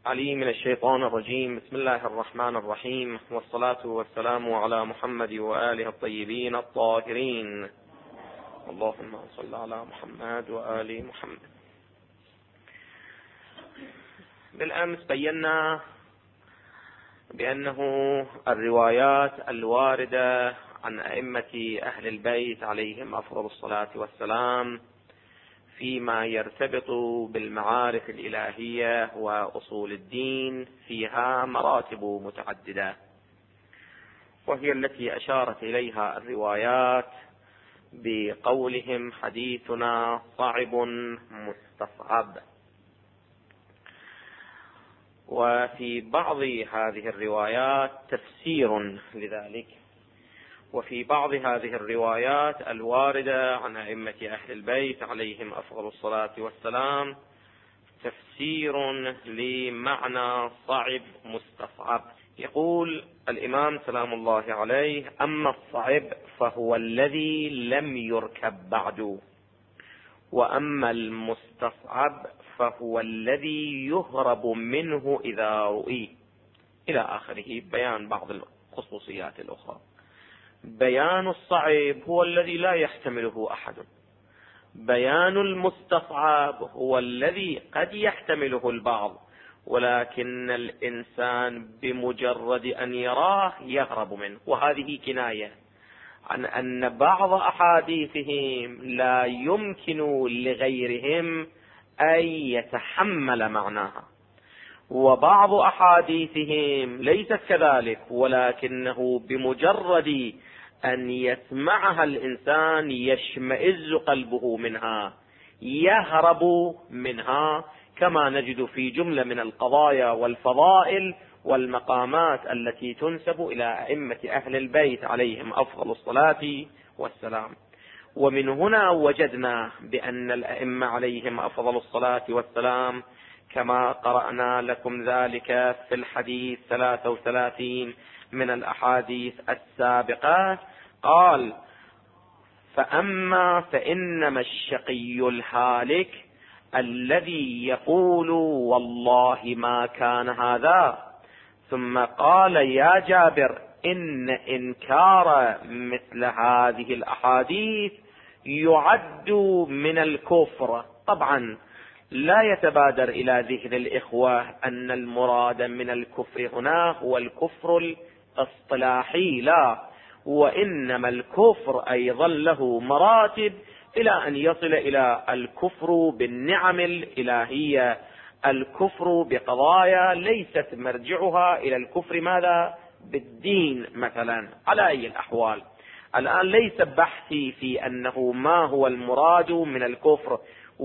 علي من الشيطان الرجيم. بسم الله الرحمن الرحيم، والصلاة والسلام على محمد وآله الطيبين الطاهرين. اللهم صل على محمد وآل محمد. بالأمس بينا بأنه الروايات الواردة عن أئمة أهل البيت عليهم أفضل الصلاة والسلام فيما يرتبط بالمعارف الإلهية وأصول الدين فيها مراتب متعددة، وهي التي أشارت إليها الروايات بقولهم حديثنا صعب مستصعب. وفي بعض هذه الروايات تفسير لذلك، وفي بعض هذه الروايات الواردة عن أئمة أهل البيت عليهم أفضل الصلاة والسلام تفسير لمعنى صعب مستصعب. يقول الإمام سلام الله عليه: أما الصعب فهو الذي لم يركب بعد، وأما المستصعب فهو الذي يهرب منه إذا رؤي، إلى آخره، بيان بعض الخصوصيات الأخرى. بيان الصعب هو الذي لا يحتمله أحد، بيان المستصعب هو الذي قد يحتمله البعض، ولكن الإنسان بمجرد أن يراه يهرب منه. وهذه كناية عن أن بعض أحاديثهم لا يمكن لغيرهم أن يتحمل معناها، وبعض أحاديثهم ليست كذلك، ولكنه بمجرد أن يسمعها الإنسان يشمئز قلبه منها، يهرب منها، كما نجد في جملة من القضايا والفضائل والمقامات التي تنسب إلى أئمة أهل البيت عليهم أفضل الصلاة والسلام. ومن هنا وجدنا بأن الأئمة عليهم أفضل الصلاة والسلام كما قرأنا لكم ذلك في الحديث 33 من الأحاديث السابقة، قال: فإنما الشقي الهالك الذي يقول والله ما كان هذا. ثم قال: يا جابر، إن إنكار مثل هذه الأحاديث يعد من الكفر. طبعا لا يتبادر إلى ذهن الإخوة أن المراد من الكفر هنا هو الكفر الاصطلاحي، لا، وإنما الكفر أيضا له مراتب إلى أن يصل إلى الكفر بالنعم الإلهية، الكفر بقضايا ليست مرجعها إلى الكفر ماذا؟ بالدين مثلا. على أي الأحوال الآن ليس بحثي في أنه ما هو المراد من الكفر،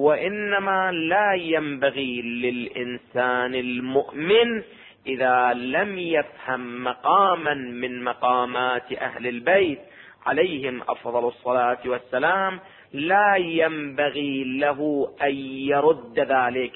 وإنما لا ينبغي للإنسان المؤمن إذا لم يفهم مقاما من مقامات أهل البيت عليهم أفضل الصلاة والسلام، لا ينبغي له أن يرد ذلك،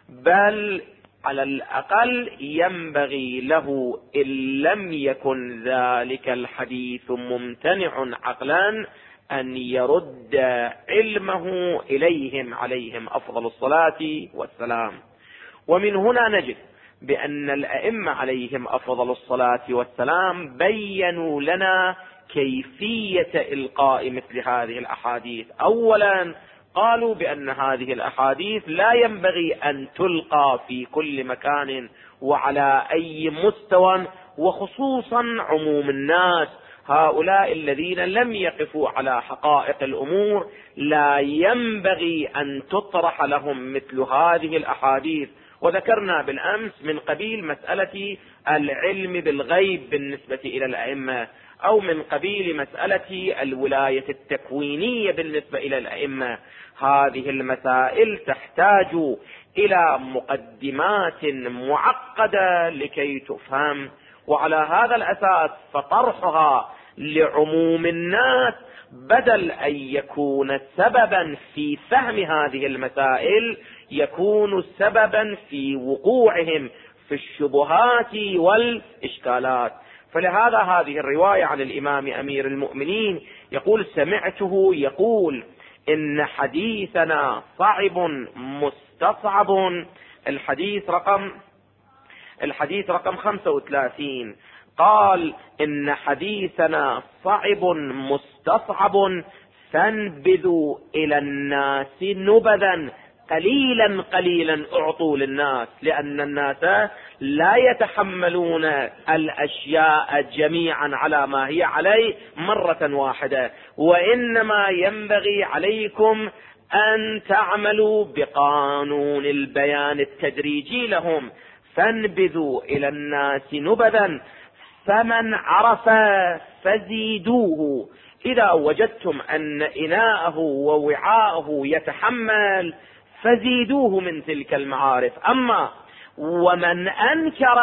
بل على الأقل ينبغي له إن لم يكن ذلك الحديث ممتنع عقلا أن يرد علمه إليهم عليهم أفضل الصلاة والسلام. ومن هنا نجد بأن الأئمة عليهم أفضل الصلاة والسلام بيّنوا لنا كيفية إلقاء مثل هذه الأحاديث. أولا قالوا بأن هذه الأحاديث لا ينبغي أن تلقى في كل مكان وعلى أي مستوى، وخصوصا عموم الناس، هؤلاء الذين لم يقفوا على حقائق الأمور لا ينبغي أن تطرح لهم مثل هذه الأحاديث. وذكرنا بالأمس من قبيل مسألة العلم بالغيب بالنسبة إلى الأئمة، أو من قبيل مسألة الولاية التكوينية بالنسبة إلى الأئمة. هذه المسائل تحتاج إلى مقدمات معقدة لكي تفهم، وعلى هذا الأساس فطرحها لعموم الناس بدل أن يكون سببا في فهم هذه المسائل يكون سببا في وقوعهم في الشبهات والإشكالات. فلهذا هذه الرواية عن الإمام أمير المؤمنين يقول: سمعته يقول إن حديثنا صعب مستصعب. الحديث رقم الحديث رقم 35 قال: إن حديثنا صعب مستصعب، فانبذوا إلى الناس نبذا، قليلا قليلا اعطوا للناس، لأن الناس لا يتحملون الأشياء جميعا على ما هي عليه مرة واحدة، وإنما ينبغي عليكم أن تعملوا بقانون البيان التدريجي لهم. فانبذوا إلى الناس نبذا، فمن عرف فزيدوه. إذا وجدتم أن إناءه ووعاءه يتحمل فزيدوه من تلك المعارف. أما ومن أنكر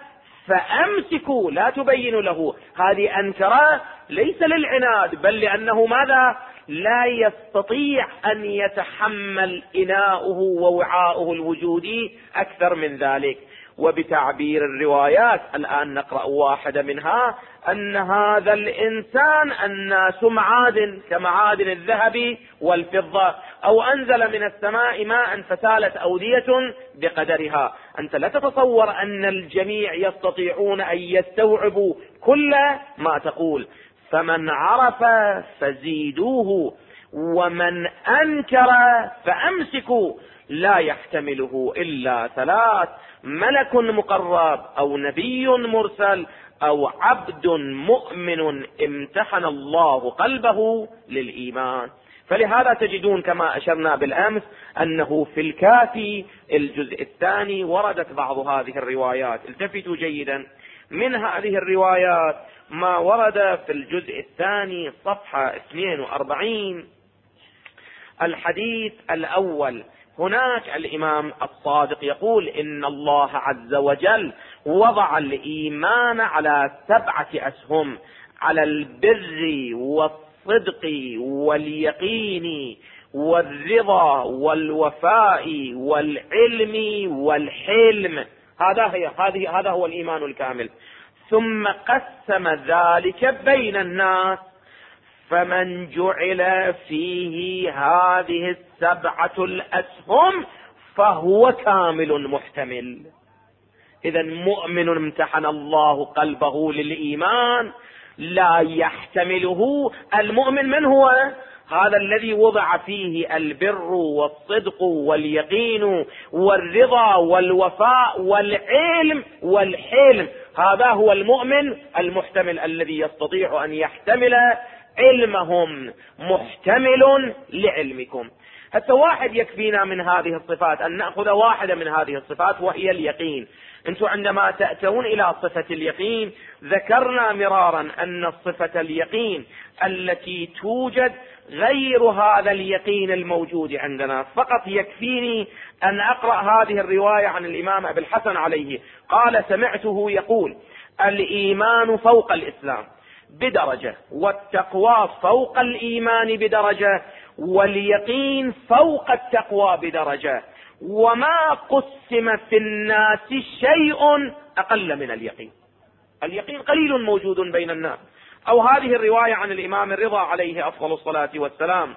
فأمسكوا، لا تبينوا له. هذه أنكر ليس للعناد، بل لأنه ماذا؟ لا يستطيع أن يتحمل إناؤه ووعاؤه الوجودي أكثر من ذلك. وبتعبير الروايات الآن نقرأ واحدة منها: أن هذا الإنسان الناس معادن كمعادن الذهب والفضة، أو أنزل من السماء ماء فسالت أودية بقدرها. أنت لا تتصور أن الجميع يستطيعون أن يستوعبوا كل ما تقول. فمن عرف فزيدوه، ومن أنكر فأمسكوا. لا يحتمله إلا ثلاث: ملك مقرب، أو نبي مرسل، أو عبد مؤمن امتحن الله قلبه للإيمان. فلهذا تجدون كما أشرنا بالأمس أنه في الكافي الجزء الثاني وردت بعض هذه الروايات. التفتوا جيدا، من هذه الروايات ما ورد في الجزء الثاني صفحة 42. الحديث الأول، هناك الإمام الصادق يقول: إن الله عز وجل وضع الإيمان على 7 أسهم: على البر والصدق واليقين والرضا والوفاء والعلم والحلم. هذا هو الإيمان الكامل. ثم قسم ذلك بين الناس، فمن جعل فيه هذه 7 الأسهم فهو كامل محتمل. إذا مؤمن امتحن الله قلبه للإيمان لا يحتمله. المؤمن من هو؟ هذا الذي وضع فيه البر والصدق واليقين والرضا والوفاء والعلم والحلم. هذا هو المؤمن المحتمل الذي يستطيع أن يحتمل علمهم، محتمل لعلمكم. حتى واحد يكفينا من هذه الصفات أن نأخذ واحدة من هذه الصفات، وهي اليقين. أنتم عندما تأتون إلى صفة اليقين ذكرنا مرارا أن صفة اليقين التي توجد غير هذا اليقين الموجود عندنا. فقط يكفيني أن أقرأ هذه الرواية عن الإمام أبي الحسن عليه، قال: سمعته يقول: الإيمان فوق الإسلام بدرجة، والتقوى فوق الإيمان بدرجة، واليقين فوق التقوى بدرجة، وما قسم في الناس شيء أقل من اليقين. اليقين قليل موجود بين الناس. أو هذه الرواية عن الإمام الرضا عليه أفضل الصلاة والسلام: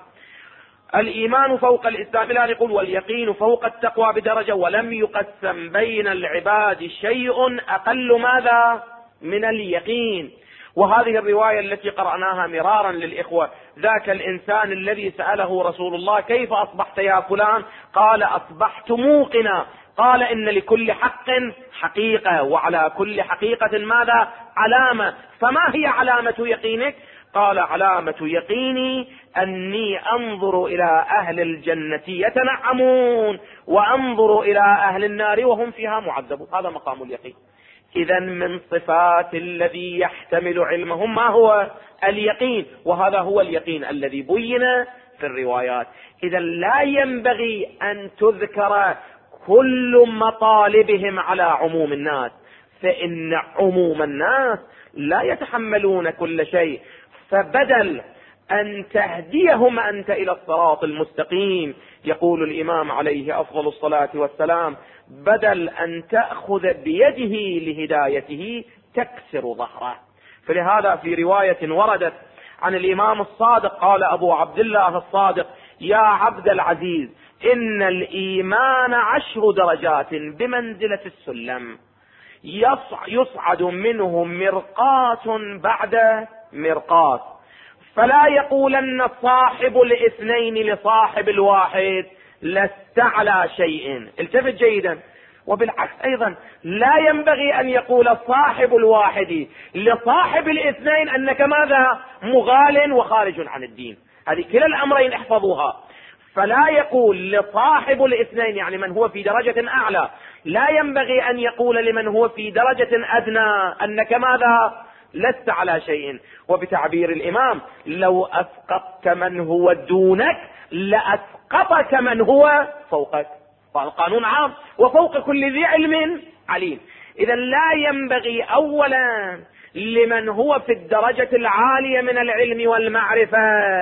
الإيمان فوق الإسلام، لا يقول واليقين فوق التقوى بدرجة، ولم يقسم بين العباد شيء أقل ماذا من اليقين. وهذه الرواية التي قرأناها مرارا للإخوة: ذاك الإنسان الذي سأله رسول الله: كيف أصبحت يا فلان؟ قال: أصبحت موقنا. قال: إن لكل حق حقيقة، وعلى كل حقيقة ماذا؟ علامة. فما هي علامة يقينك؟ قال: علامة يقيني أني أنظر إلى أهل الجنة يتنعمون، وأنظر إلى أهل النار وهم فيها معذبون. هذا مقام اليقين. إذا من صفات الذي يحتمل علمهم ما هو؟ اليقين. وهذا هو اليقين الذي بين في الروايات. إذا لا ينبغي أن تذكر كل مطالبهم على عموم الناس، فإن عموم الناس لا يتحملون كل شيء. فبدل أن تهديهم أنت إلى الصراط المستقيم، يقول الإمام عليه أفضل الصلاة والسلام: بدل أن تأخذ بيده لهدايته تكسر ظهره. فلهذا في رواية وردت عن الإمام الصادق قال أبو عبد الله الصادق: يا عبد العزيز، إن الإيمان 10 درجات بمنزلة السلم. يصعد منه مرقاة بعد مرقاة، فلا يقولن صاحب الاثنين لصاحب الواحد لست على شيء. التفت جيدا. وبالعكس أيضا لا ينبغي أن يقول صاحب الواحد لصاحب الاثنين أنك ماذا؟ مغال وخارج عن الدين. هذه كلا الأمرين احفظوها. فلا يقول لصاحب الاثنين يعني من هو في درجة أعلى، لا ينبغي أن يقول لمن هو في درجة أدنى أنك ماذا؟ لست على شيء. وبتعبير الإمام لو أسقطت من هو دونك لأسقطك من هو فوقك. قانون عام، وفوق كل ذي علم عليم. إذا لا ينبغي أولا لمن هو في الدرجة العالية من العلم والمعرفة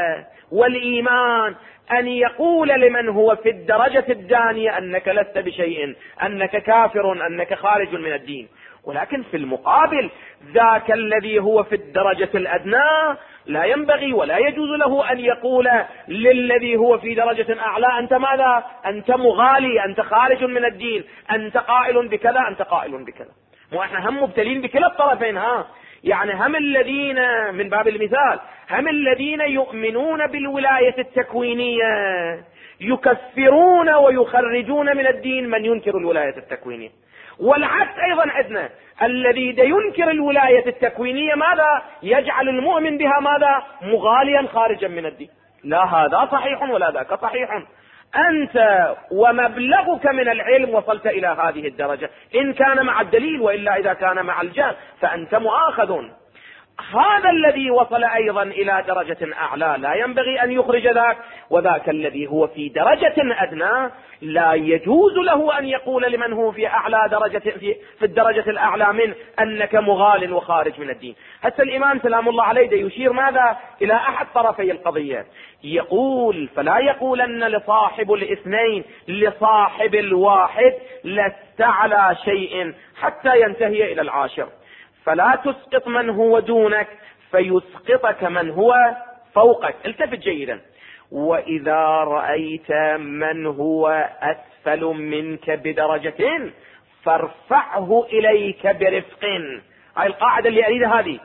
والإيمان أن يقول لمن هو في الدرجة الدانية أنك لست بشيء، أنك كافر، أنك خارج من الدين. ولكن في المقابل ذاك الذي هو في الدرجة الأدنى لا ينبغي ولا يجوز له أن يقول للذي هو في درجة أعلى أنت ماذا؟ أنت مغالي، أنت خارج من الدين، أنت قائل بكذا، أنت قائل بكذا. وإحنا هم مبتلين بكلا الطرفين. يعني هم الذين من باب المثال هم الذين يؤمنون بالولاية التكوينية يكفرون ويخرجون من الدين من ينكر الولاية التكوينية، والعكس أيضا عندنا الذي ينكر الولاية التكوينية ماذا؟ يجعل المؤمن بها ماذا؟ مغاليا خارجا من الدين. لا هذا صحيح ولا ذاك صحيح. أنت ومبلغك من العلم وصلت إلى هذه الدرجة إن كان مع الدليل، وإلا إذا كان مع الجهل فأنت مؤاخذ. هذا الذي وصل أيضا إلى درجة أعلى لا ينبغي أن يخرج ذاك، وذاك الذي هو في درجة أدنى لا يجوز له أن يقول لمن هو في أعلى درجة في الدرجة الأعلى من أنك مغال وخارج من الدين. حتى الإمام سلام الله عليه يشير ماذا؟ إلى أحد طرفي القضية، يقول فلا يقولن لصاحب الاثنين لصاحب الواحد لست على شيء حتى ينتهي إلى العاشر. فلا تسقط من هو دونك فيسقطك من هو فوقك. التفت جيدا. وإذا رأيت من هو أسفل منك بدرجة فارفعه إليك برفق. هاي القاعدة اللي أريدها هذه.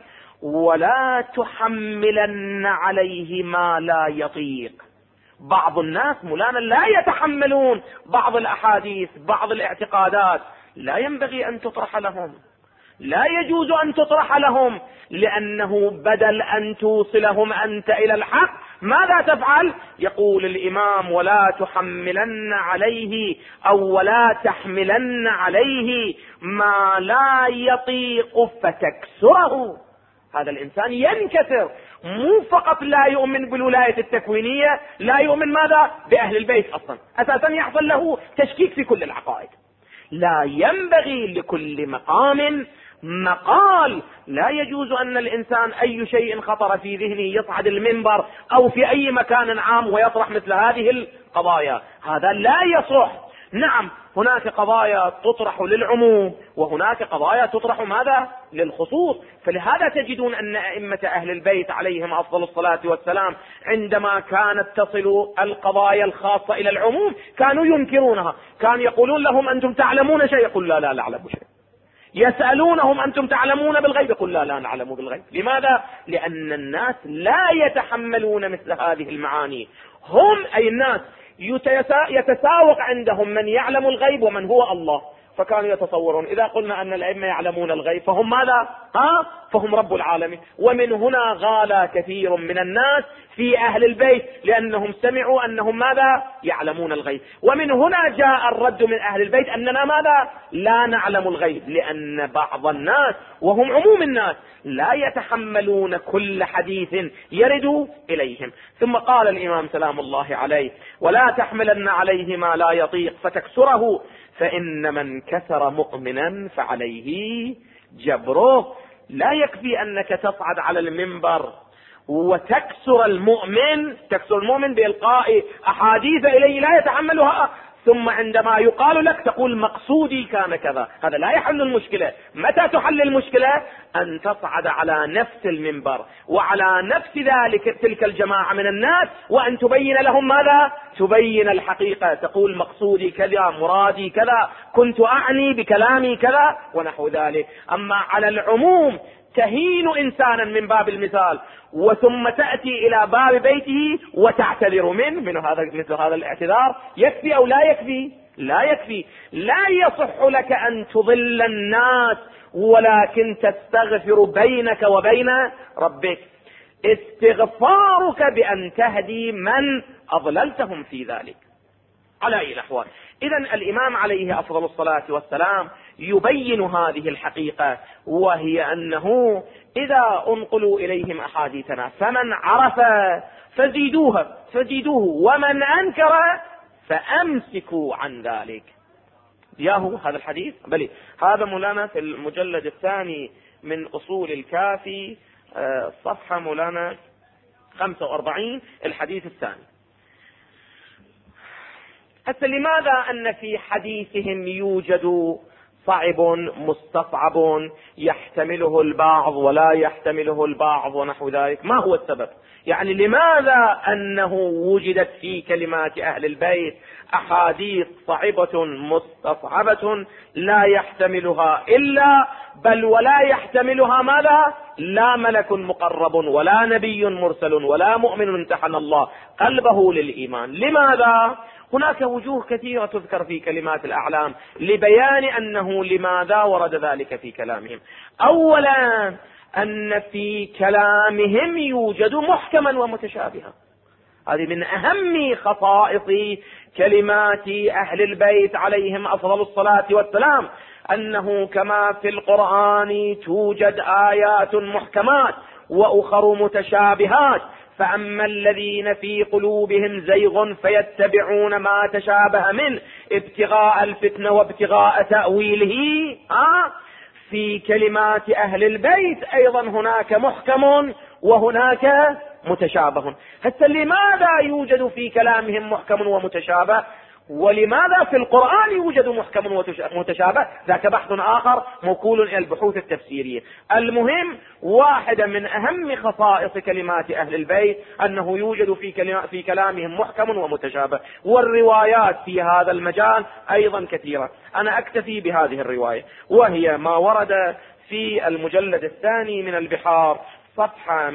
ولا تحملن عليه ما لا يطيق. بعض الناس مولانا لا يتحملون بعض الأحاديث، بعض الاعتقادات لا ينبغي أن تطرح لهم، لا يجوز أن تطرح لهم، لأنه بدل أن توصلهم أنت إلى الحق ماذا تفعل؟ يقول الإمام ولا تحملن عليه أو ولا تحملن عليه ما لا يطيق فتكسره. هذا الإنسان ينكسر، مو فقط لا يؤمن بالولاية التكوينية، لا يؤمن ماذا؟ بأهل البيت أصلا، أساسا يحصل له تشكيك في كل العقائد. لا ينبغي لكل مقام مقال. لا يجوز أن الإنسان أي شيء خطر في ذهنه يصعد المنبر أو في أي مكان عام ويطرح مثل هذه القضايا، هذا لا يصح. نعم هناك قضايا تطرح للعموم وهناك قضايا تطرح ماذا؟ للخصوص. فلهذا تجدون أن أئمة أهل البيت عليهم أفضل الصلاة والسلام عندما كانت تصل القضايا الخاصة إلى العموم كانوا ينكرونها. كانوا يقولون لهم أنتم تعلمون شيء؟ يقول لا نعلم شيء. يسألونهم أنتم تعلمون بالغيب؟ يقول لا نعلم بالغيب. لماذا؟ لأن الناس لا يتحملون مثل هذه المعاني. هم أي الناس يتساوق عندهم من يعلم الغيب ومن هو الله. فكانوا يتصورون إذا قلنا أن الأئمة يعلمون الغيب فهم ماذا؟ فهم رب العالمين. ومن هنا غال كثير من الناس في أهل البيت لأنهم سمعوا أنهم ماذا؟ يعلمون الغيب. ومن هنا جاء الرد من أهل البيت أننا ماذا؟ لا نعلم الغيب، لأن بعض الناس وهم عموم الناس لا يتحملون كل حديث يرد إليهم. ثم قال الإمام سلام الله عليه ولا تحملن عليه ما لا يطيق فتكسره فإن من كسر مؤمنا فعليه جبره. لا يكفي أنك تصعد على المنبر وتكسر المؤمن، تكسر المؤمن بإلقاء أحاديث إليه لا يتحملها ثم عندما يقال لك تقول مقصودي كان كذا. هذا لا يحل المشكلة. متى تحل المشكلة؟ أن تصعد على نفس المنبر وعلى نفس ذلك تلك الجماعة من الناس وأن تبين لهم ماذا؟ تبين الحقيقة، تقول مقصودي كذا، مرادي كذا، كنت أعني بكلامي كذا ونحو ذلك. أما على العموم تهين إنسانا من باب المثال وثم تأتي إلى باب بيته وتعتذر من مثل هذا الاعتذار، يكفي أو لا يكفي؟ لا يكفي. لا يصح لك أن تضل الناس ولكن تستغفر بينك وبين ربك. استغفارك بأن تهدي من أضللتهم في ذلك. على أي الأحوال، إذن الإمام عليه أفضل الصلاة والسلام يبين هذه الحقيقة، وهي أنه إذا أنقلوا إليهم أحاديثنا فمن عرف فزيدوه ومن أنكر فأمسكوا عن ذلك. ياهو هذا الحديث بلي هذا مولانا في المجلد الثاني من أصول الكافي، صفحة مولانا 45 الحديث الثاني. حتى لماذا أن في حديثهم يوجد صعب مستصعب يحتمله البعض ولا يحتمله البعض ونحو ذلك؟ ما هو السبب؟ يعني لماذا أنه وجدت في كلمات أهل البيت أحاديث صعبة مستصعبة لا يحتملها إلا بل ولا يحتملها ماذا؟ لا ملك مقرب ولا نبي مرسل ولا مؤمن امتحن الله قلبه للإيمان. لماذا؟ هناك وجوه كثيرة تذكر في كلمات الأعلام لبيان أنه لماذا ورد ذلك في كلامهم. أولا أن في كلامهم يوجد محكما ومتشابها. هذه من أهم خصائص كلمات أهل البيت عليهم أفضل الصلاة والسلام، أنه كما في القرآن توجد آيات محكمات وأخر متشابهات، فأما الذين في قلوبهم زيغ فيتبعون ما تشابه منه ابتغاء الفتنة وابتغاء تأويله. في كلمات أهل البيت أيضا هناك محكم وهناك متشابه. حتى لماذا يوجد في كلامهم محكم ومتشابه ولماذا في القرآن يوجد محكم ومتشابه؟ ذاك بحث آخر موكول إلى البحوث التفسيرية. المهم، واحدة من أهم خصائص كلمات أهل البيت أنه يوجد في كلامهم محكم ومتشابه، والروايات في هذا المجال أيضا كثيرة. أنا أكتفي بهذه الرواية، وهي ما ورد في المجلد الثاني من البحار صفحة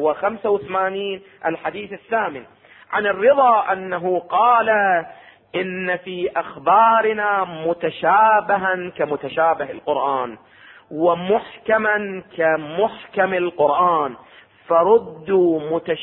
185 الحديث الثامن عن الرضا أنه قال: إن في أخبارنا متشابها كمتشابه القرآن ومحكما كمحكم القرآن، فردوا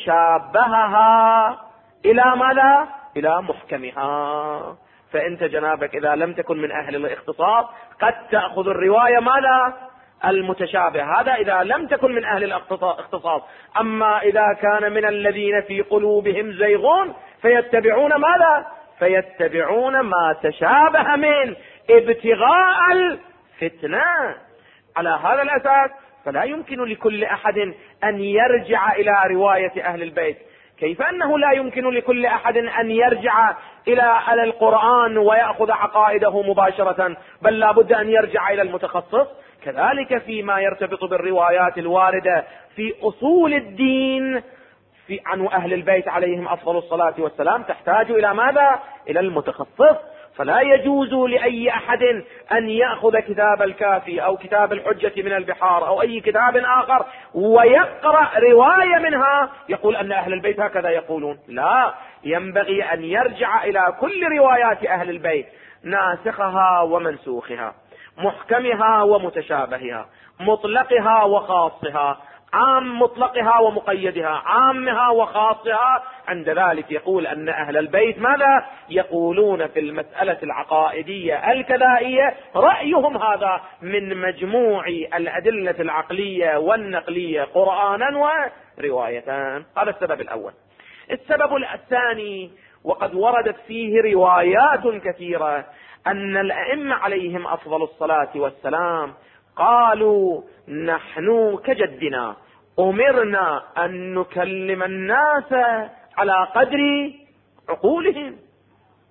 متشابهها إلى ماذا؟ إلى محكمها. فأنت جنابك إذا لم تكن من أهل الاختصاص قد تأخذ الرواية ماذا؟ المتشابه. هذا إذا لم تكن من أهل الاختصاص. أما إذا كان من الذين في قلوبهم زيغون فيتبعون ماذا؟ فيتبعون ما تشابه من ابتغاء الفتنة. على هذا الأساس فلا يمكن لكل أحد أن يرجع إلى رواية أهل البيت. كيف أنه لا يمكن لكل أحد أن يرجع إلى القرآن ويأخذ عقائده مباشرة، بل لا بد أن يرجع إلى المتخصص. كذلك فيما يرتبط بالروايات الواردة في أصول الدين عن أهل البيت عليهم أفضل الصلاة والسلام تحتاج إلى ماذا؟ إلى المتخصص. فلا يجوز لأي أحد أن يأخذ كتاب الكافي أو كتاب الحجة من البحار أو أي كتاب آخر ويقرأ رواية منها يقول أن أهل البيت هكذا يقولون. لا، ينبغي أن يرجع إلى كل روايات أهل البيت، ناسخها ومنسوخها، محكمها ومتشابهها، مطلقها وخاصها، عام مطلقها ومقيدها، عامها وخاصها. عند ذلك يقول أن أهل البيت ماذا يقولون في المسألة العقائدية الكذائية؟ رأيهم هذا من مجموع الأدلة العقلية والنقلية قرآنا وروايتان. هذا السبب الأول. السبب الثاني، وقد وردت فيه روايات كثيرة، أن الأئمة عليهم أفضل الصلاة والسلام قالوا: نحن كجدنا أمرنا أن نكلم الناس على قدر عقولهم،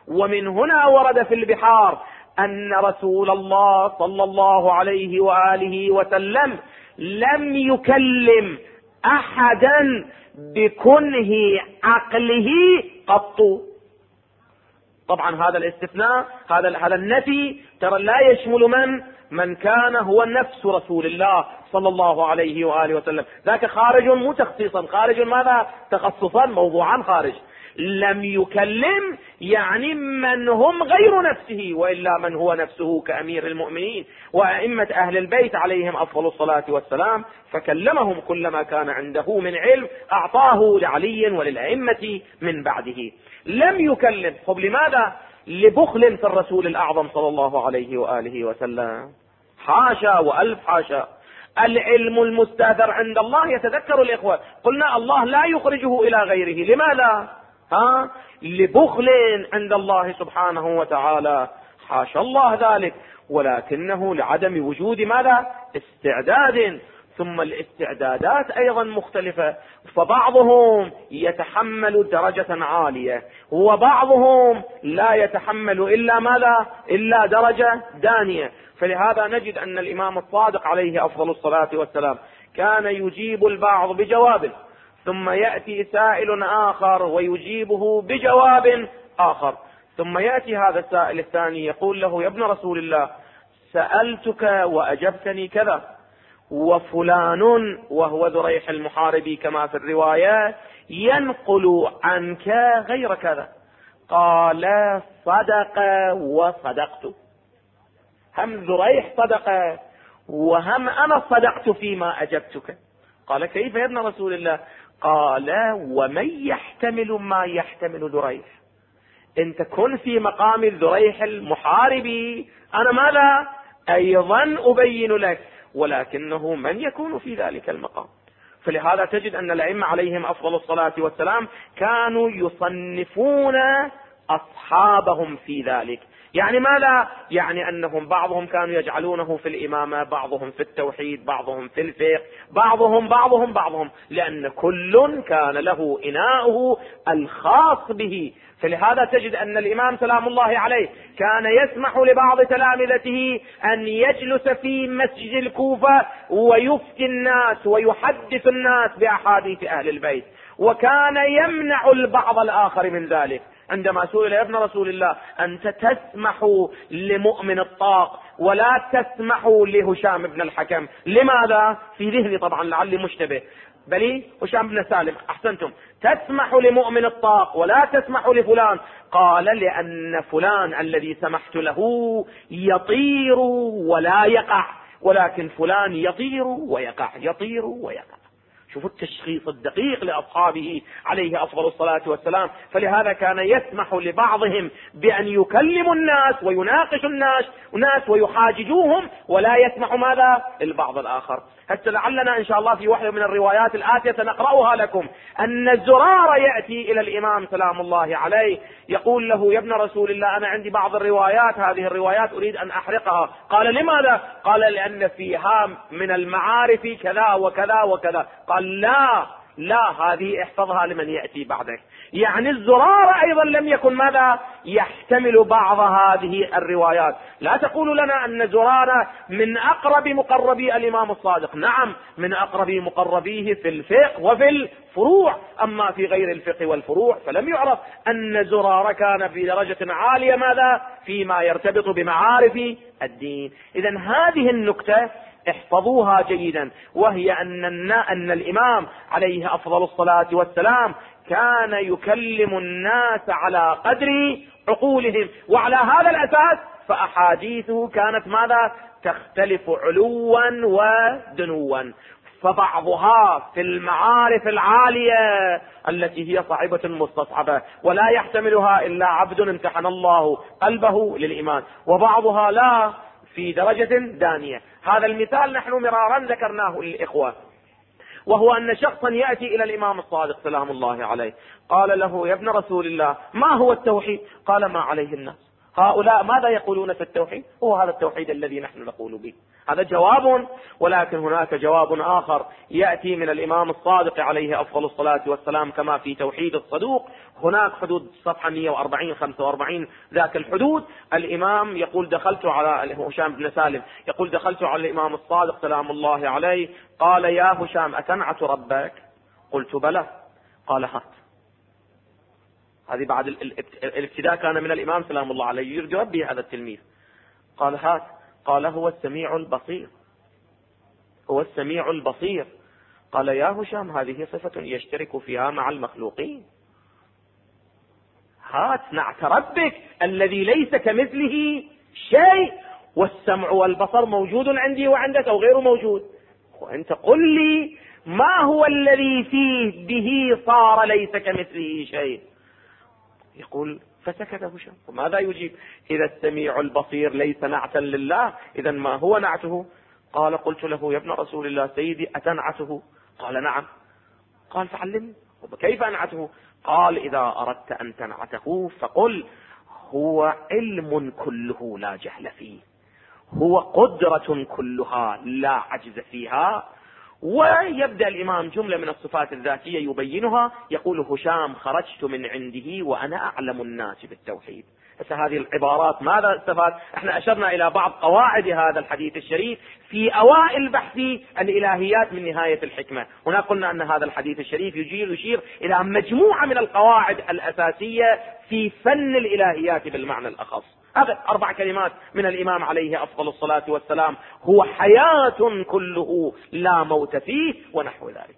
ومن هنا ورد في البحار أن رسول الله صلى الله عليه وآله وسلم لم يكلم أحدا بكنه عقله قط. طبعا هذا الاستثناء، هذا النفي ترى لا يشمل من كان هو نفس رسول الله صلى الله عليه وآله وسلم، ذاك خارج مو تخصيصا، خارج ماذا؟ تخصصا، موضوعا خارج. لم يكلم يعني من هم غير نفسه، وإلا من هو نفسه كأمير المؤمنين وأئمة أهل البيت عليهم أفضل الصلاة والسلام، فكلمهم كلما كان عنده من علم أعطاه لعلي وللأئمة من بعده. لم يكلم. طب لماذا؟ لبخل في الرسول الأعظم صلى الله عليه وآله وسلم. حاشا وألف حاشا. العلم المستأثر عند الله، يتذكر الإخوة قلنا الله لا يخرجه إلى غيره. لماذا؟ لبخل عند الله سبحانه وتعالى، حاشا الله ذلك، ولكنه لعدم وجود ماذا؟ استعداد. ثم الاستعدادات أيضا مختلفة، فبعضهم يتحمل درجة عالية وبعضهم لا يتحمل إلا ماذا؟ إلا درجة دانية. فلهذا نجد أن الإمام الصادق عليه أفضل الصلاة والسلام كان يجيب البعض بجواب، ثم يأتي سائل آخر ويجيبه بجواب آخر، ثم يأتي هذا السائل الثاني يقول له: يا ابن رسول الله، سألتك وأجبتني كذا، وفلان وهو ذريح المحاربي كما في الرواية ينقل عنك غير كذا. قال: صدق وصدقت. هم ذريح صدق وهم أنا صدقت فيما أجبتك. قال: كيف يا ابن رسول الله؟ قال: ومن يحتمل ما يحتمل ذريح؟ انت كن في مقام ذريح المحاربي، أنا ماذا؟ أيضا أبين لك، ولكنه من يكون في ذلك المقام. فلهذا تجد أن الأئمة عليهم أفضل الصلاة والسلام كانوا يصنفون أصحابهم في ذلك. يعني ماذا؟ يعني أنهم بعضهم كانوا يجعلونه في الإمامة، بعضهم في التوحيد، بعضهم في الفقه، بعضهم، لأن كل كان له إناؤه الخاص به. فلهذا تجد أن الإمام سلام الله عليه كان يسمح لبعض تلامذته أن يجلس في مسجد الكوفة ويفتي الناس ويحدث الناس بأحاديث أهل البيت، وكان يمنع البعض الآخر من ذلك. عندما سئل: يا ابن رسول الله، أنت تسمح لمؤمن الطاق ولا تسمح لهشام بن الحكم، لماذا؟ في ذهني طبعا لعلي مشتبه، بلي هشام بن سالم، أحسنتم، تسمح لمؤمن الطاق ولا تسمح لفلان. قال: لأن فلان الذي سمحت له يطير ولا يقع، ولكن فلان يطير ويقع، يطير ويقع. شوفوا التشخيص الدقيق لأصحابه عليه أفضل الصلاة والسلام. فلهذا كان يسمح لبعضهم بأن يكلموا الناس ويناقشوا الناس ويحاججوهم، ولا يسمح ماذا؟ البعض الآخر. حتى لعلنا إن شاء الله في واحدة من الروايات الآتية سنقرأها لكم أن زرار يأتي إلى الإمام سلام الله عليه يقول له: يا ابن رسول الله، أنا عندي بعض الروايات، هذه الروايات أريد أن أحرقها. قال: لماذا؟ قال: لأن فيها من المعارف كذا وكذا وكذا. قال: لا، هذه احفظها لمن يأتي بعدك. يعني الزرار أيضا لم يكن ماذا؟ يحتمل بعض هذه الروايات. لا تقول لنا أن زرار من أقرب مقربي الإمام الصادق، نعم، من أقرب مقربيه في الفقه وفي الفروع، أما في غير الفقه والفروع فلم يعرف أن زرار كان في درجة عالية ماذا؟ فيما يرتبط بمعارف الدين. إذن هذه النكتة احفظوها جيدا، وهي أن الإمام عليه أفضل الصلاة والسلام كان يكلم الناس على قدر عقولهم، وعلى هذا الأساس فأحاديثه كانت ماذا؟ تختلف علوا ودنوا، فبعضها في المعارف العالية التي هي صعبة مستصعبة ولا يحتملها إلا عبد امتحن الله قلبه للإيمان، وبعضها لا، في درجة دانية. هذا المثال نحن مرارا ذكرناه للإخوة، وهو أن شخصا يأتي إلى الإمام الصادق سلام الله عليه، قال له: يا ابن رسول الله، ما هو التوحيد؟ قال: ما عليه الناس. هؤلاء ماذا يقولون في التوحيد؟ هو هذا التوحيد الذي نحن نقول به. هذا جواب، ولكن هناك جواب آخر يأتي من الإمام الصادق عليه أفضل الصلاة والسلام كما في توحيد الصدوق، هناك حدود صفحة 140-45 ذاك الحدود. الإمام يقول دخلت على هشام بن سالم، يقول دخلت على الإمام الصادق سلام الله عليه، قال يا هشام أتنعت ربك؟ قلت بلى. قال هات. هذه بعد الابتداء كان من الإمام سلام الله عليه يرجو ربي هذا التلميذ. قال هات. قال هو السميع البصير، هو السميع البصير. قال يا هشام هذه صفة يشترك فيها مع المخلوقين، هات نعت ربك الذي ليس كمثله شيء، والسمع والبصر موجود عندي وعندك أو غير موجود، وأنت قل لي ما هو الذي فيه به صار ليس كمثله شيء. يقول فسكت هشام. وماذا يجيب؟ إذا السميع البصير ليس نعتا لله، إذا ما هو نعته؟ قال قلت له يا ابن رسول الله سيدي أتنعته؟ قال نعم. قال فعلمني كيف أنعته؟ قال إذا أردت أن تنعته فقل هو علم كله لا جهل فيه، هو قدرة كلها لا عجز فيها. ويبدأ الإمام جملة من الصفات الذاتية يبينها، يقول هشام خرجت من عنده وأنا أعلم الناس بالتوحيد. هذه العبارات ماذا استفاد؟ احنا أشرنا إلى بعض قواعد هذا الحديث الشريف في أوائل بحث الإلهيات من نهاية الحكمة. هنا قلنا أن هذا الحديث الشريف يشير إلى مجموعة من القواعد الأساسية في فن الإلهيات بالمعنى الأخص. هذا 4 كلمات من الإمام عليه أفضل الصلاة والسلام: هو حياة كله لا موت فيه، ونحو ذلك.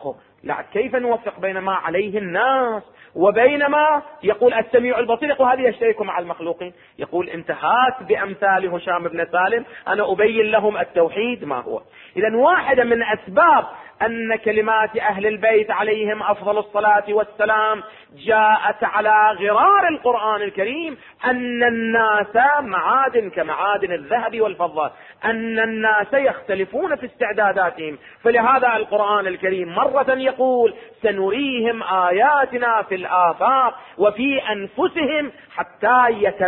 لا كيف نوفق بين ما عليه الناس وبين ما يقول السميع البصير؟ يقول هذه يشترك مع المخلوقين. يقول انتهات بأمثال هشام بن سالم أنا أبين لهم التوحيد ما هو. إذن واحدة من أسباب أن كلمات أهل البيت عليهم أفضل الصلاة والسلام جاءت على غرار القرآن الكريم أن الناس معادن كمعادن الذهب والفضة، أن الناس يختلفون في استعداداتهم. فلهذا القرآن الكريم مرة يقول سنريهم آياتنا في الآفاق وفي أنفسهم حتى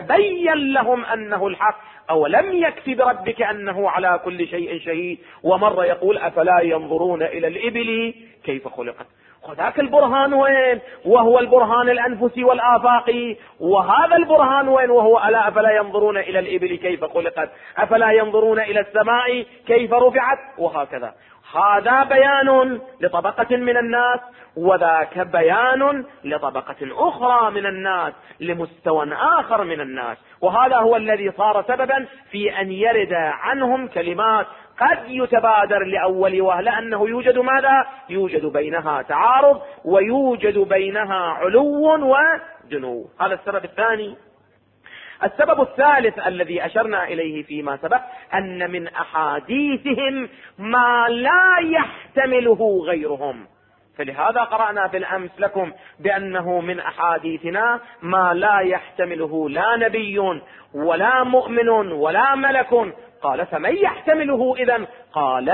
يتبين لهم أنه الحق، أولم يكفي بربك أنه على كل شيء شهيد. ومرة يقول أفلا ينظرون إلى الإبل كيف خلقت. وذاك البرهان وين؟ وهو البرهان الأنفسي والآفاقي. وهذا البرهان وين؟ وهو ألا أفلا ينظرون إلى الإبل كيف خلقت، أفلا ينظرون إلى السماء كيف رفعت، وهكذا. هذا بيان لطبقة من الناس، وذاك بيان لطبقة أخرى من الناس، لمستوى آخر من الناس. وهذا هو الذي صار سببا في أن يرد عنهم كلمات قد يتبادر لأول وهلة أنه يوجد ماذا؟ يوجد بينها تعارض ويوجد بينها علو ودنو. هذا السبب الثاني. السبب الثالث الذي أشرنا إليه فيما سبق أن من أحاديثهم ما لا يحتمله غيرهم. فلهذا قرأنا بالأمس لكم بأنه من أحاديثنا ما لا يحتمله لا نبي ولا مؤمن ولا ملك. قال فمن يحتمله إذن؟ قال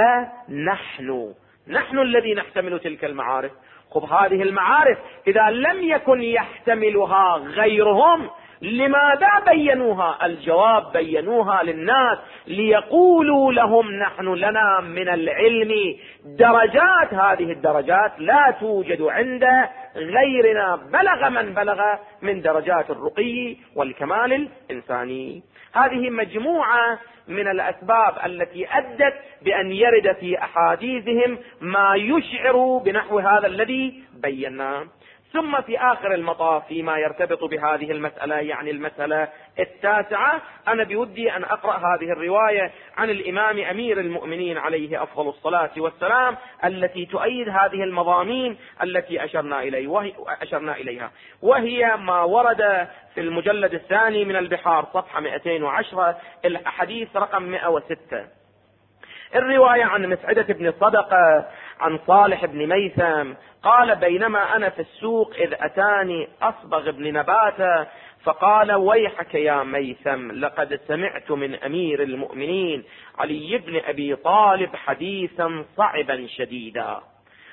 نحن الذي نحتمل تلك المعارف. خب هذه المعارف إذا لم يكن يحتملها غيرهم لماذا بينوها؟ الجواب بينوها للناس ليقولوا لهم نحن لنا من العلم درجات، هذه الدرجات لا توجد عند غيرنا، بلغ من بلغ من درجات الرقي والكمال الإنساني. هذه مجموعة من الأسباب التي أدت بأن يرد في أحاديثهم ما يشعر بنحو هذا الذي بيناه. ثم في آخر المطاف فيما يرتبط بهذه المسألة، يعني المسألة التاسعة، أنا بودي أن أقرأ هذه الرواية عن الإمام أمير المؤمنين عليه أفضل الصلاة والسلام التي تؤيد هذه المضامين التي أشرنا إليها، وهي ما ورد في المجلد الثاني من البحار صفحة 210 الحديث رقم 106. الرواية عن مسعدة بن صدقة عن صالح بن ميثم قال بينما أنا في السوق إذ أتاني أصبغ بن نباتة فقال ويحك يا ميثم لقد سمعت من أمير المؤمنين علي بن أبي طالب حديثا صعبا شديدا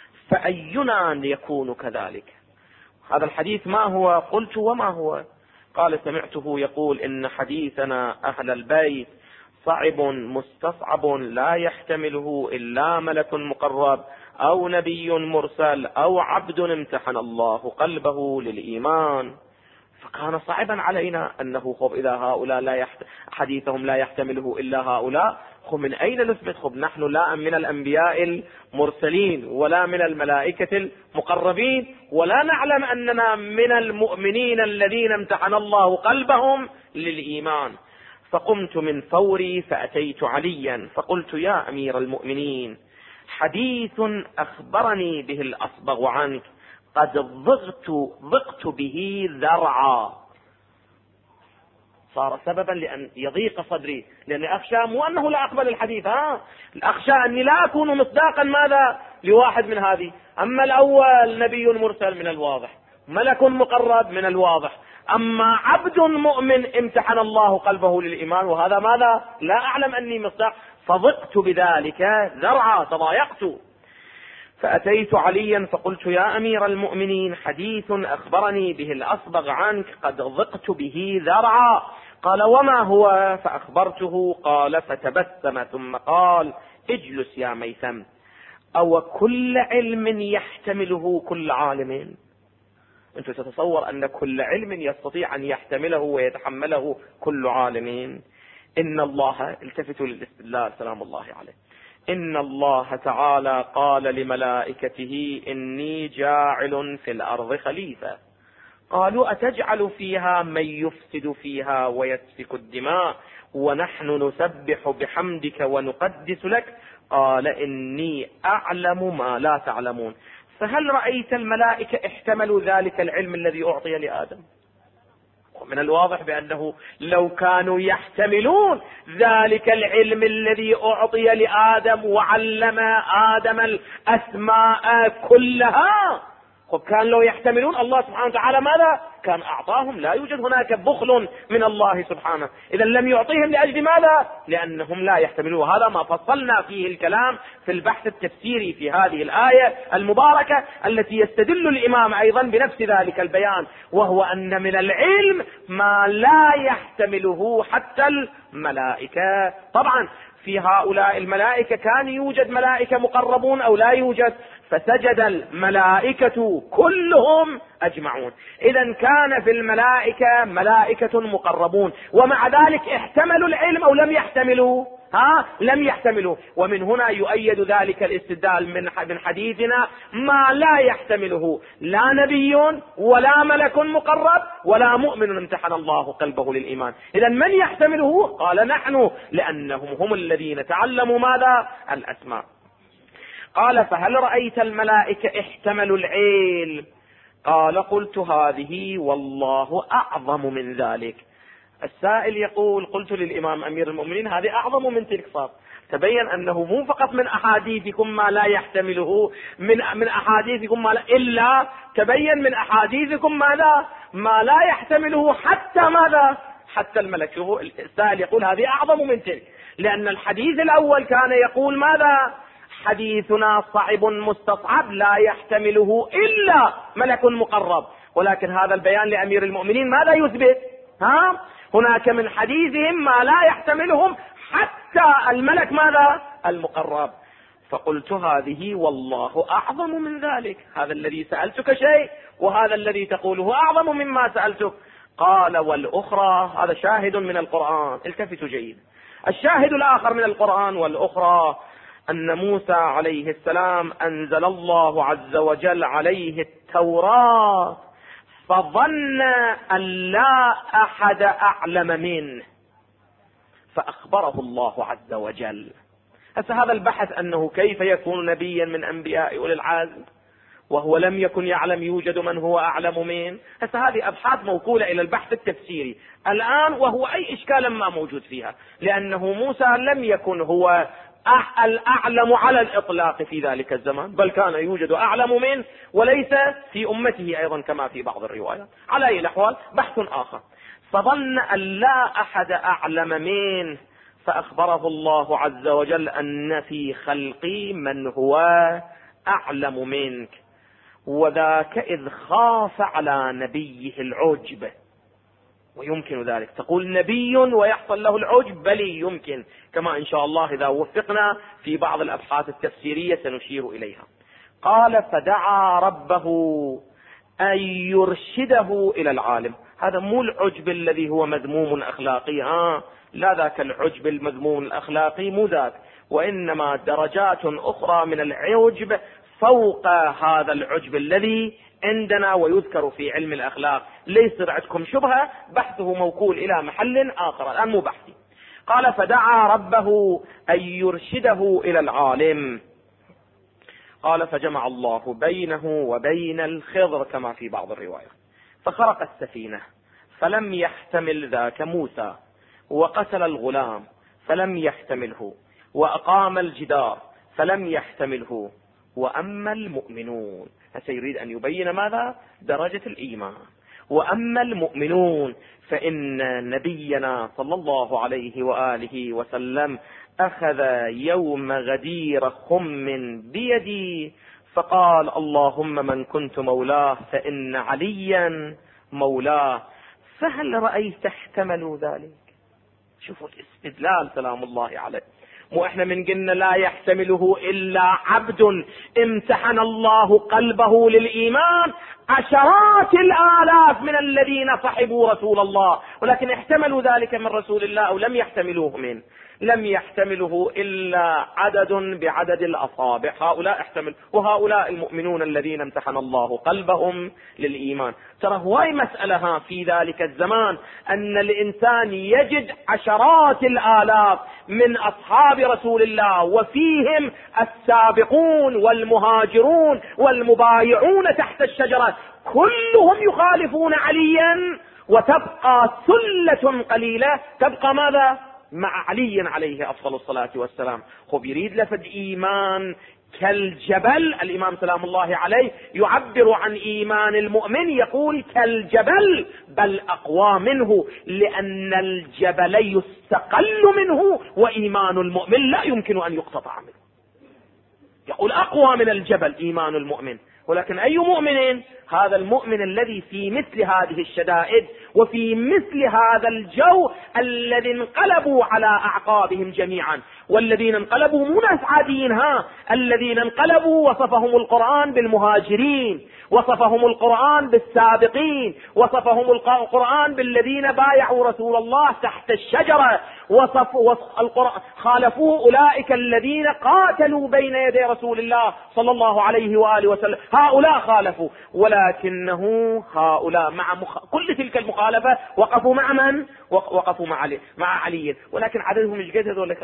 فأينا يكون كذلك. هذا الحديث ما هو؟ قلت وما هو؟ قال سمعته يقول إن حديثنا أهل البيت صعب مستصعب لا يحتمله إلا ملك مقرب أو نبي مرسل أو عبد امتحن الله قلبه للإيمان. فكان صعبا علينا أنه إذا هؤلاء حديثهم لا يحتمله إلا هؤلاء، من أين نثبت؟ نحن لا من الأنبياء المرسلين ولا من الملائكة المقربين، ولا نعلم أننا من المؤمنين الذين امتحن الله قلبهم للإيمان. فقمت من فوري فأتيت عليا فقلت يا أمير المؤمنين، حديث أخبرني به الأصبغ عنك قد ضقت به ذرعا. صار سببا لأن يضيق صدري، لأني أخشى مو أنه لا أقبل الحديث، أخشى أني لا أكون مصداقا ماذا لواحد من هذه. أما الأول نبي مرسل من الواضح، ملك مقرب من الواضح، أما عبد مؤمن امتحن الله قلبه للإيمان، وهذا ماذا لا أعلم أني مصداق. فضقت بذلك ذرعا، تضايقت. فأتيت عليا فقلت يا أمير المؤمنين، حديث أخبرني به الأصبغ عنك قد ضقت به ذرعا. قال وما هو؟ فأخبرته. قال فتبسم ثم قال اجلس يا ميثم، أو كل علم يحتمله كل عالم؟ أنت تتصور أن كل علم يستطيع أن يحتمله ويتحمله كل عالم؟ إن الله، التفتوا للاستدلال سلام الله عليه، إن الله تعالى قال لملائكته إني جاعل في الأرض خليفة. قالوا أتجعل فيها من يفسد فيها ويسفك الدماء ونحن نسبح بحمدك ونقدس لك؟ قال إني أعلم ما لا تعلمون. فهل رأيت الملائكة احتملوا ذلك العلم الذي أعطي لآدم؟ ومن الواضح بأنه لو كانوا يحتملون ذلك العلم الذي أعطي لآدم وعلم آدم الأسماء كلها، كان لو يحتملون الله سبحانه وتعالى ماذا كان أعطاهم؟ لا يوجد هناك بخل من الله سبحانه، إذا لم يعطيهم لأجل ماذا؟ لأنهم لا يحتملون. وهذا ما فصلنا فيه الكلام في البحث التفسيري في هذه الآية المباركة التي يستدل الإمام أيضا بنفس ذلك البيان، وهو أن من العلم ما لا يحتمله حتى الملائكة. طبعا في هؤلاء الملائكة كان يوجد ملائكة مقربون أو لا يوجد؟ فسجد الملائكة كلهم أجمعون. إذا كان في الملائكة ملائكة مقربون، ومع ذلك احتملوا العلم أو لم يحتملوا؟ لم يحتملوا. ومن هنا يؤيد ذلك الاستدلال من حديثنا ما لا يحتمله لا نبي ولا ملك مقرب ولا مؤمن امتحن الله قلبه للإيمان. إذا من يحتمله؟ قال نحن، لأنهم هم الذين تعلموا ماذا؟ الأسماء. قال فهل رأيت الملائكة احتملوا العلم؟ قال قلت هذه والله أعظم من ذلك. السائل يقول قلت للإمام أمير المؤمنين هذه أعظم من تلك. صار تبين أنه مو فقط من أحاديثكم ما لا يحتمله، من أحاديثكم ما لا، إلا تبين من أحاديثكم ماذا؟ ما لا يحتمله حتى ماذا؟ حتى الملك. السائل يقول هذه أعظم من تلك، لأن الحديث الأول كان يقول ماذا؟ حديثنا صعب مستصعب لا يحتمله إلا ملك مقرب. ولكن هذا البيان لأمير المؤمنين ماذا يثبت؟ هناك من حديثهم ما لا يحتملهم حتى الملك ماذا؟ المقرب. فقلت هذه والله أعظم من ذلك. هذا الذي سألتك شيء وهذا الذي تقوله أعظم مما سألتك. قال والأخرى، هذا شاهد من القرآن، التفتوا جيد. الشاهد الآخر من القرآن والأخرى أن موسى عليه السلام أنزل الله عز وجل عليه التوراة فظن أن لا أحد أعلم منه فأخبره الله عز وجل. هذا البحث أنه كيف يكون نبيا من أنبياء أولي العزم وهو لم يكن يعلم يوجد من هو أعلم منه. هذه أبحاث موكولة إلى البحث التفسيري الآن، وهو أي إشكال ما موجود فيها، لأنه موسى لم يكن هو الأعلم على الإطلاق في ذلك الزمان، بل كان يوجد أعلم منه وليس في أمته أيضا كما في بعض الروايات. على أي الأحوال بحث آخر. فظن أن لا أحد أعلم منه فأخبره الله عز وجل أن في خلقي من هو أعلم منك، وذاك إذ خاف على نبيه العجب. ويمكن ذلك. تقول نبي ويحصل له العجب؟ بل يمكن، كما إن شاء الله إذا وفقنا في بعض الأبحاث التفسيرية سنشير إليها. قال فدعا ربه أن يرشده إلى العالم. هذا مو العجب الذي هو مذموم أخلاقي، لا ذاك العجب المذموم الأخلاقي، مو ذاك، وإنما درجات أخرى من العجب فوق هذا العجب الذي عندنا ويذكر في علم الأخلاق. ليس عندكم شبهة، بحثه موكول إلى محل آخر، الآن مو بحثي. قال فدعا ربه أن يرشده إلى العالم. قال فجمع الله بينه وبين الخضر كما في بعض الروايات، فخرق السفينة فلم يحتمل ذاك موسى، وقتل الغلام فلم يحتمله، وأقام الجدار فلم يحتمله، وأما المؤمنون. سيريد أن يبين ماذا؟ درجة الإيمان. وأما المؤمنون فإن نبينا صلى الله عليه وآله وسلم أخذ يوم غدير خم بيدي فقال اللهم من كنت مولاه فإن عليا مولاه. فهل رأيت احتملوا ذلك؟ شوفوا الاستدلال سلام الله عليه. مو احنا من قلنا لا يحتمله إلا عبد امتحن الله قلبه للإيمان، عشرات الآلاف من الذين صحبوا رسول الله، ولكن احتملوا ذلك من رسول الله أو لم يحتملوه منه؟ لم يحتمله إلا عدد بعدد الأصابع، هؤلاء احتمل. وهؤلاء المؤمنون الذين امتحن الله قلبهم للإيمان. ترى هواي مسألة في ذلك الزمان أن الإنسان يجد عشرات الآلاف من أصحاب رسول الله، وفيهم السابقون والمهاجرون والمبايعون تحت الشجرة، كلهم يخالفون عليا، وتبقى سلة قليلة تبقى ماذا؟ مع علي عليه أفضل الصلاة والسلام. خب يريد لفد إيمان كالجبل. الإمام سلام الله عليه يعبر عن إيمان المؤمن يقول كالجبل، بل أقوى منه، لأن الجبل يستقل منه، وإيمان المؤمن لا يمكن أن يقتطع منه. يقول أقوى من الجبل إيمان المؤمن. ولكن أي مؤمن؟ هذا المؤمن الذي في مثل هذه الشدائد وفي مثل هذا الجو الذي انقلبوا على أعقابهم جميعا. والذين انقلبوا مو ناس عاديين، الذين انقلبوا وصفهم القرآن بالمهاجرين، وصفهم القرآن بالسابقين، وصفهم القرآن بالذين بايعوا رسول الله تحت الشجرة، القرآن خالفوه أولئك الذين قاتلوا بين يدي رسول الله صلى الله عليه وآله وسلم، هؤلاء خالفوا. ولكنه هؤلاء مع كل تلك المخالفة وقفوا مع من؟ وقفوا مع علي. ولكن عددهم مش قد هذول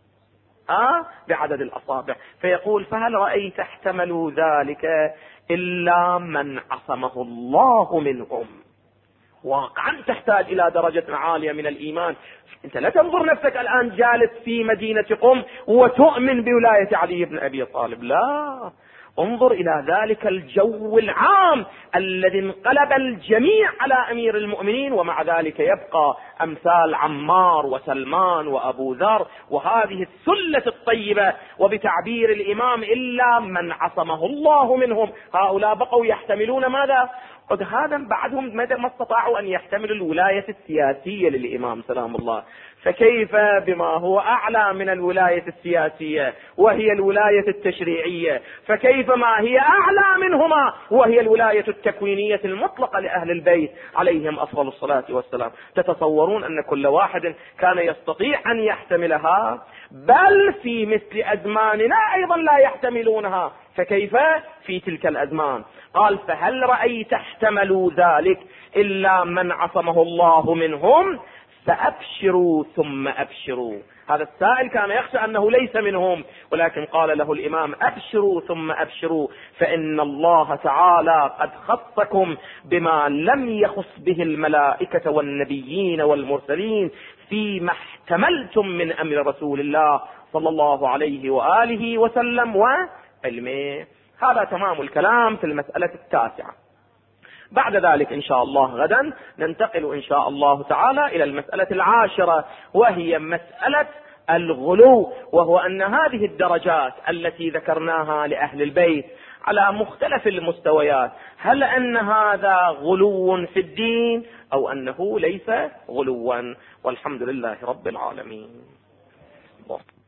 بعدد الأصابع. فيقول فهل رأيت احتملوا ذلك إلا من عصمه الله منهم. واقعا تحتاج إلى درجة عالية من الإيمان. أنت لا تنظر نفسك الآن جالس في مدينة قم وتؤمن بولاية علي بن أبي طالب، لا، انظر إلى ذلك الجو العام الذي انقلب الجميع على أمير المؤمنين، ومع ذلك يبقى أمثال عمار وسلمان وأبو ذر وهذه السلة الطيبة. وبتعبير الإمام إلا من عصمه الله منهم، هؤلاء بقوا يحتملون ماذا؟ قد هذا بعدهم ما استطاعوا أن يحتملوا الولاية السياسية للإمام سلام الله، فكيف بما هو أعلى من الولاية السياسية وهي الولاية التشريعية؟ فكيف ما هي أعلى منهما وهي الولاية التكوينية المطلقة لأهل البيت عليهم أفضل الصلاة والسلام؟ تتصورون أن كل واحد كان يستطيع أن يحتملها؟ بل في مثل أزماننا أيضا لا يحتملونها، فكيف في تلك الأزمان؟ قال فهل رأيت احتملوا ذلك إلا من عصمه الله منهم؟ فأبشروا ثم أبشروا. هذا السائل كان يخشى أنه ليس منهم، ولكن قال له الإمام أبشروا ثم أبشروا، فإن الله تعالى قد خصكم بما لم يخص به الملائكة والنبيين والمرسلين فيما احتملتم من أمر رسول الله صلى الله عليه وآله وسلم وعلمه. هذا تمام الكلام في المسألة التاسعة. بعد ذلك إن شاء الله غدا ننتقل إن شاء الله تعالى إلى المسألة العاشرة، وهي مسألة الغلو، وهو أن هذه الدرجات التي ذكرناها لأهل البيت على مختلف المستويات، هل أن هذا غلو في الدين أو أنه ليس غلوا؟ والحمد لله رب العالمين.